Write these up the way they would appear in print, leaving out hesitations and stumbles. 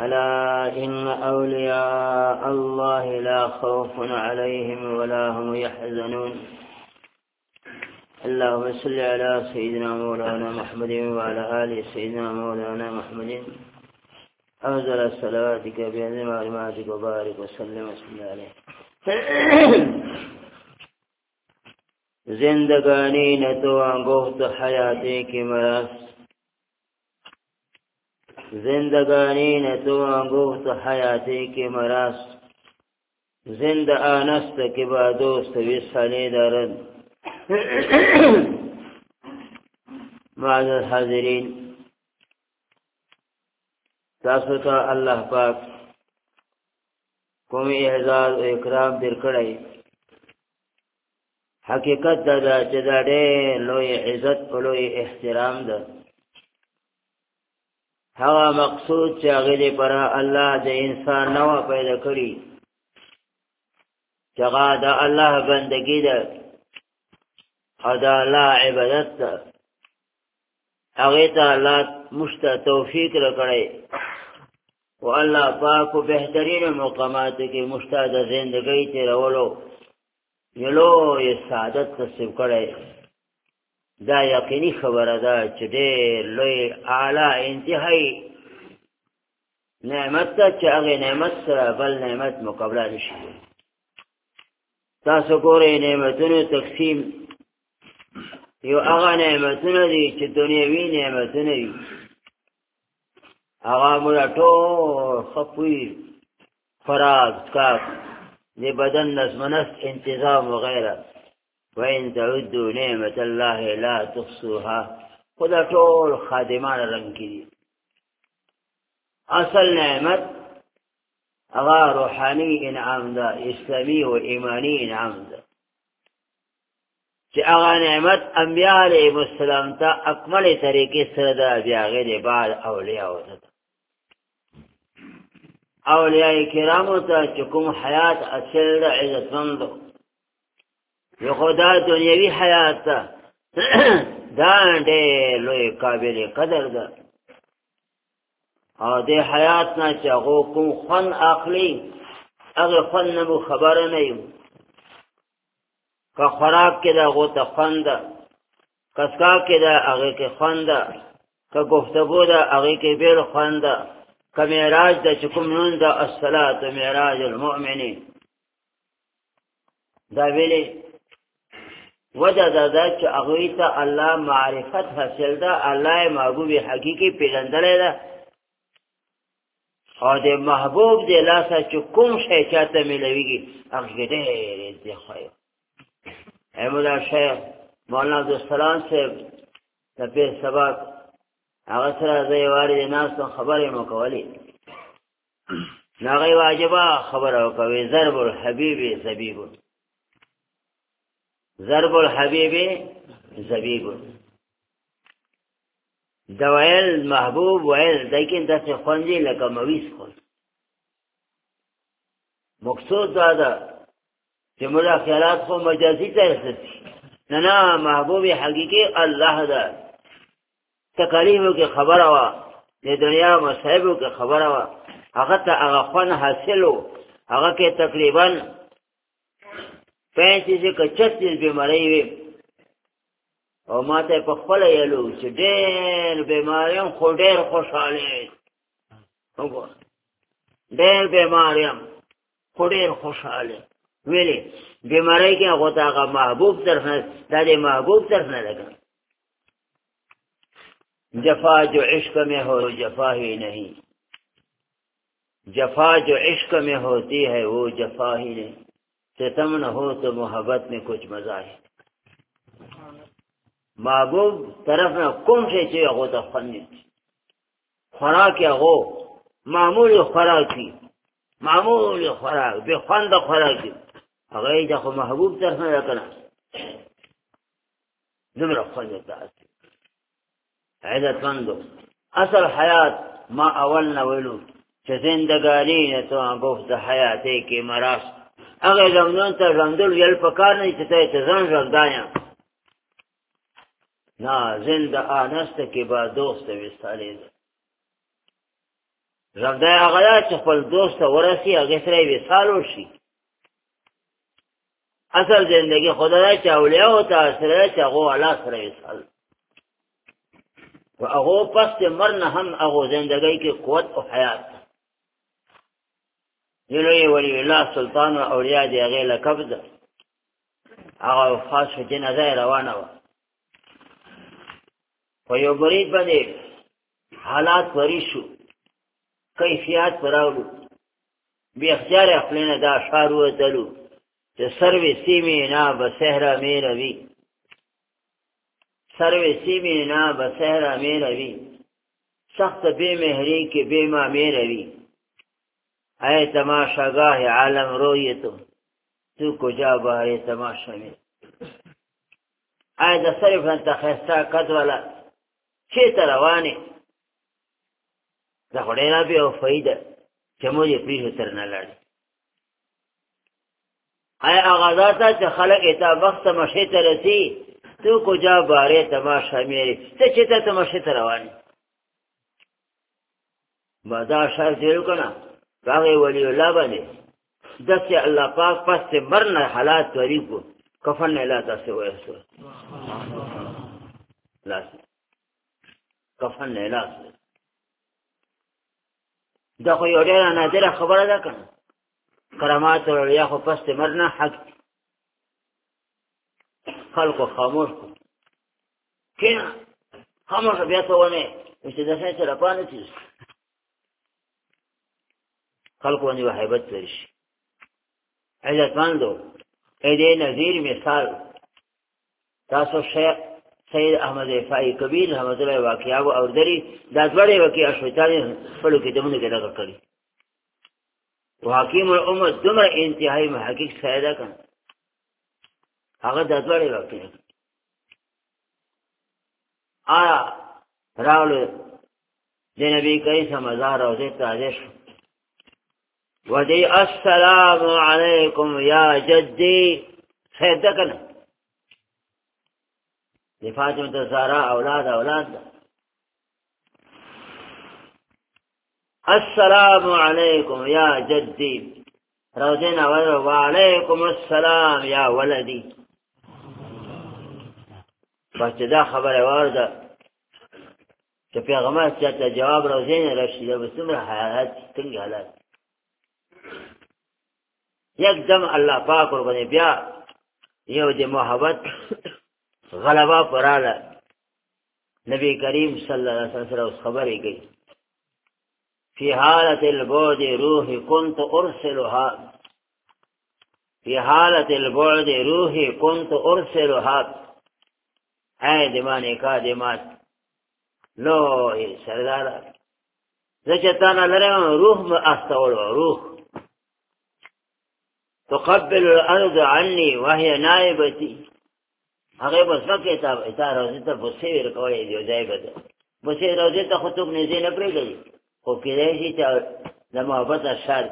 ألا إن أولياء الله لا خوف عليهم ولا هم يحزنون اللهم صل على سيدنا مولانا محمد وعلى آل سيدنا مولانا محمد أفضل صلواتك بأعظم معلوماتك وبارك وسلم وسلم عليه زندگانی نتوان گفت حیاتی کی مراس زندگانی نتوان گفت حیاتی کی مراس زند آنست که با دوست وصلی دارد معزز حاضرین تاسو ته الله پاک کوم اعزاز او اکرام درکړی حقیقت دا چې دا ډېر لوی عزت او لوی احترام ده هغه مقصود چې هغه دې پر الله د انسان نو پیدا کړی چې هغه د الله بندګي ده او د الله عبادت ده هغه ته الله مشت توفیق راکړي او الله پاک په بهترین مقامات کې مشتاق زندګۍ تیرولو یلو یې سعادت نصیب کړي دا یقیني خبره ده چې ډېر لوی اعلی انتهایی نعمت ته چې هغه نعمت سره بل نعمت مقابله نشي تاسو ګورئ نعمتونو تقسیم یو هغه نعمتونه دي چې دنیوي نعمتونه دي هغه موږ ټول خپوي فراغ کاف د بدن نظم نفس انتظام وغیره وإن تعدوا نعمة الله لا تحصوها خدا ټول خادمان رنگ کی اصل نعمت هغه روحاني انعام ده اسلامي او ایمانی انعام ده چې هغه نعمت انبیاء علیهم السلام ته اکمل طریقې سره ده بیا غیر بعد اولیاء وته اولیاء کرامو ته چې کوم حیات اصل ده عزتمند یو خدا دنیوي حیات دا ډېر لوی قابل قدر ده او دې حیات نه چې هغه کوم خون اخلي هغه خون نه خبر نه یو که خوراک کې دا غو ته خوند کسکا کې دا هغه کې خوند که گفتگو دا هغه کې بیل خوند که معراج دا چې کوم نون دا الصلاة معراج المؤمنین دا ویلي وجه دا چې هغه ته الله معرفت حاصل ده الله محبوب حقيقي پیژندل ده او د محبوب د لاسه چې کوم شی چاته ملويږي هغه دې دې خیر مولا شیخ مولانا عبدالسلام صاحب د پیر سبق هغه سره د وارد ناس خبرې مو کولې هغه واجبہ خبره وکوي ضرب الحبیب زبیب ضرب الحبیب زبیب دوائل محبوب وائل لیکن داسې خوندې لکه مویس خون مقصود دا ده چې مولا خیالات خو مجازي ته رسېږي نه محبوب حقيقي الله ده تکالیفو کې خبره وا د دنیا مصائبو کې خبره وا هغه ته هغه خون حاصلو هغه کې تقریبا 35 که 36 بیماری وي او ماته په خپل یلو چې ډېر بیماریاں خو ډېر خوشاله وګور ډېر بیماریاں خو ډېر خوشاله ویلي بیماری کې هغه ته محبوب طرف نه د محبوب طرف نه لګا جفا جو عشق میں ہو جفا ہی نہیں جفا جو عشق میں ہوتی ہے وہ جفا ہی نہیں ستم نہ ہو تو محبت میں کچھ مزہ ہے محبوب طرف نه کوم شي چې هغه ته فني خوراک هغه معمولی خوراکي معمولی خوراک به خوند خوراکي هغه د خو محبوب طرف نه راکنه زمره خوند تاسو عزت مندو اصل حیات ما اول نه ویلو چې زندګانی نه تو گفت حیاتې کې مراس هغه زمونږ ته رندل یل پکار نه چې ته ځان ژوندایا نا زند آنست که با دوست وستالی رضای هغه ده چې خپل دوست ته ورسي هغې سره یې وصال وشي. اصل زندگی خدا ده چې اولیاءو ته سره ده چې هغو الله سره وصال و هغو پس د مر نه هم هغو زندګۍ کې قوت او حیات ده. لوی ولی الله سلطان و اولیاء دی هغې لقب ده. هغه وفات شو جنازه یې روانه وه. په یو برید باندې حالات وری شو، کیفیات پراولو، بی اختیار خپلینه دا اشعار وتلو چې سروې سیمې نه به صحرا مې روي، سروې سیمې نه به صحرا مې روي، سخت بے مهری کې بے ما مې روي. اے تماشاگاه عالم روی تو کجا بارے تماشا میں. اے د صرف انت خستا قد والا چه ته روانې دا خو ډېره بې وفایي ده چې موږ یې پرېښو تر نه لاړې. ایا هغه ځای ته چې خلک یې تا وخت تماشې ته رسي تو کجا بارے تماشا میرې ته چېرته تماشې ته روان یې. ما دا اشعار تېر که نه په هغې ولی الله باندې داسې الله پاک پس د مر نه حالات وری کو کفن نه لا داسې ویسو لاس کفن نه لاس. دا خو یو ډېره نادره خبره ده که نه. کرامات الاولیاء خو پس د مر نه حق دي. خلکو خاموش کړو کښېنه خاموشه بیا څه ونه چې داسې چې رپا نه تېز خلکو باندې به هیبت لري شي. عزتمندو دې نظیر مثال تاسو شیخ سید احمد رفاعي کبیر رحمت الله واقعا او اوردري دا ډېرې واقعا شویتانې خپلو کتابونو کې ذکر کړي. حکیم الامت دومره انتهایی محقق سید ده که نه هغه دا ډېرې واقعا آیا راغلو د نبي کریم صلی الله علیه وسلم روضې شو ودی السلام علیکم یا جدی سید ده که نه د فاطمه زهرا اولاد ده. السلام علیکم یا جدی روضې نه وعلیکم السلام یا ولدی. بس چې دا خبره وارده چې پیغمبر چاته جواب روضې نه راشي دا به څومره حالات څنګه حالات یکدم الله پاک ورباندې بیا یو د محبت غلبه پراله. نبی کریم صلی الله علیه وسلم سره اوس خبرې کوي فی حالت البعد روحی کنت ارسلها فی حالت البعد روحی کنت ارسلها. اے دیمانے کا دیمات لوی سردارا زه چې تا نه لرم روح مې استولو روح تقبل الارض عني وهي نائبتي. هغه بس وکړه تا روزي ته بوسې ورکوي دی ځای بده بوسې روزي ته خو څوک نږدې نه پرېږدي خو کېدای شي چې د محبت اشعار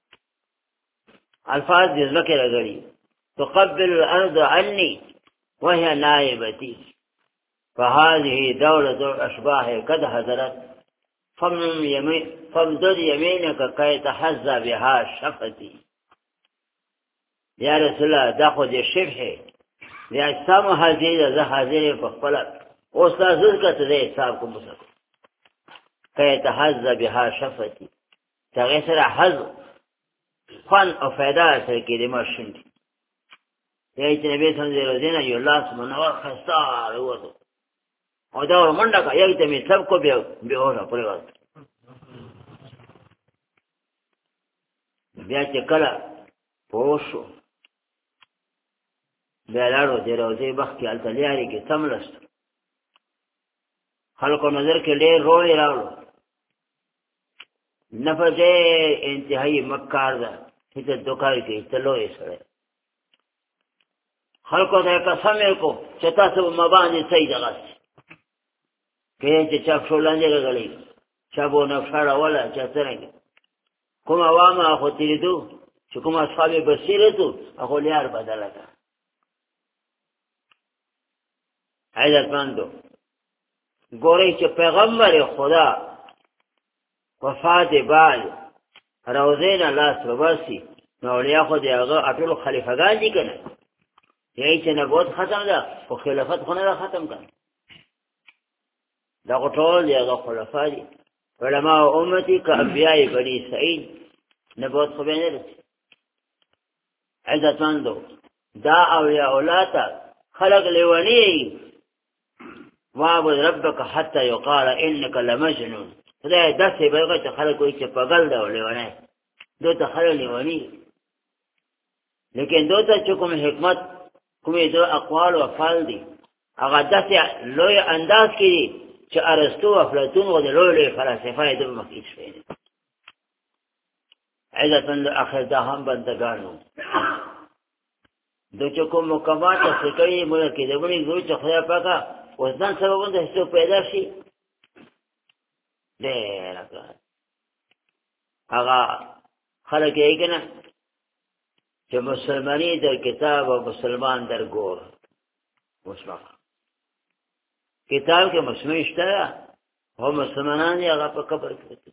الفاظ دې زړه کې راغلي تقبل الارض عني وهي نائبتي فهذه دولة الأشباح قد حضرت فامدد يمينك كي تحظى بها شفتي. یا رسول الله دا خو دې شبح د اجسامو حاضر زه حاضر په خپله اوس تا زر که ته د حساب کوم وسه که تحظ بها شفتي چې هغې سره حظ خوند او فایده سره کېدې ما شونډې یا چې نبي صلی الله علیه وسلم یو لاس منور ښایسته راووتو او دا ور منډه کړه یک ته مې سب کو بیا بېهوشه پرېوت. بیا چې کله پوه شو بیا لاړو د روضې مخکې هلته لیارې کې څملسته خلکو نظر کې ډېر روی راغلو. نفس ډېر انتهایي مکار ده هېڅ دوکار کې ته لوی سړی خلکو ته یې قسم یې کو چې تاسو به ما باندې صحیح دغسې که چې چا پښو لاندې راغلی چا به نقشه راوله چا څرنګه کوم عوامه خو تېرېدو چې کوم اصحاب بصیرت وو هغو لیار بدله کړه. عزتمندو ګورئ چې پیغمبر خدا وفات بال روزین الله سبحانه نو اولیاء خو دی هغه اټول خلیفګان دي کنه یی چې نبوت ختم ده او خلافت خو نه ختم کړه دا ټول یو خلفا دي علماء امتي كأنبياء بني اسرائيل نبوت خو نه لري عزت مندو دا اولیاء اولاتا خلق لیونی وعبد ربك حتى يقال انك لمجنون خدای داسې بیغه چې خلک وایي چې پاگل دا لیونی دوته خلک لیونی لیکن دوته چې کوم حکمت کومې دو اقوال او افعال دي هغه داسې لوی انداز کې چې ارسطو او افلاطون او د لوی فلسفه د مخکې شوي عزت مند اخر دا هم بندگانو دو چې کوم مقامات څه کوي موږ کې د بڼي دوی چې خدای پاکه وزن سبب د هیڅ پیدا شي ډېر هغه خلک یې کنه چې مسلمانی در کتاب او مسلمان در ګور مسلمان کتاب کې مسلمان شته او مسلمانان یې هغه په قبر کې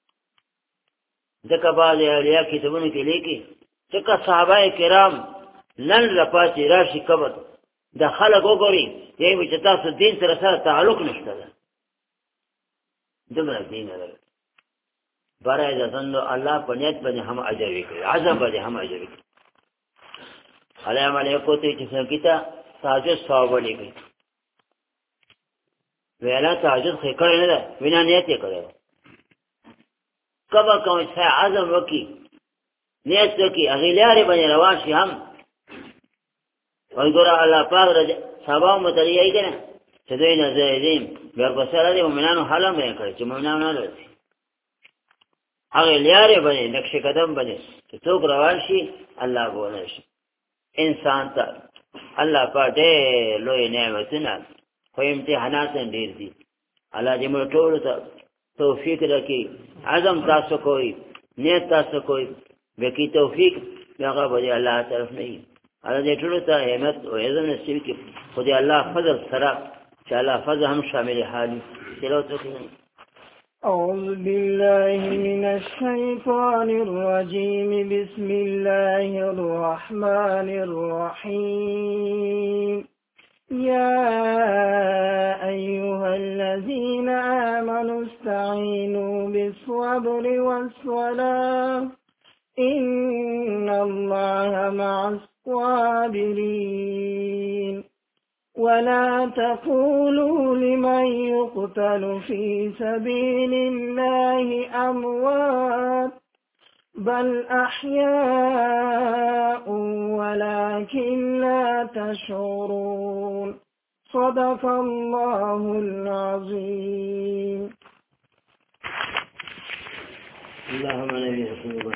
ځکه بعض اولیاء کتابونه کې لیکي چې صحابه کرام نن لپاتې راشي قبر د خلک وګوري یې چې تاسو دین سره تعلق نشته دمره دین لري برای ځان الله په نیت باندې هم اجر وکړي عذاب باندې هم اجر وکړي علام علیکم ته چې څنګه تاجد ثواب ولګي ویلا تاجد خې کړی نه ده وینا نیت یې کړی کبا کوم چې عزم وکي نیت وکي هغه لارې باندې روان شي هم وګوره الله پاک رضی صحابه متریای کنه چې دوی نه زیدیم بیا په سره د مومنانو حاله مې کړی چې مومنانو نه لري هغه لارې باندې نقش قدم باندې چې څوک روان شي الله بوله شي انسان ته الله پاک دې لوی نعمتونه خو امتحانات ډېر دي الله دې موږ ټول ته توفیق راکړي عزم تاسو کوی نیت تاسو کوی بکی توفیق هغه به الله طرف نه وي الله دې ټول ته همت او عزم نصیب کړي خو دې الله فضل سره چې الله فضل هم شامل حالي تلاوت وکړي أعوذ بالله من الشيطان الرجيم بسم الله الرحمن الرحيم يا أيها الذين آمنوا استعينوا بالصبر والصلاة إن الله مع الصابرين ولا تقولوا لمن يقتل في سبيل الله أموات بل أحياء ولكن لا تشعرون صدق الله العظيم. اللهم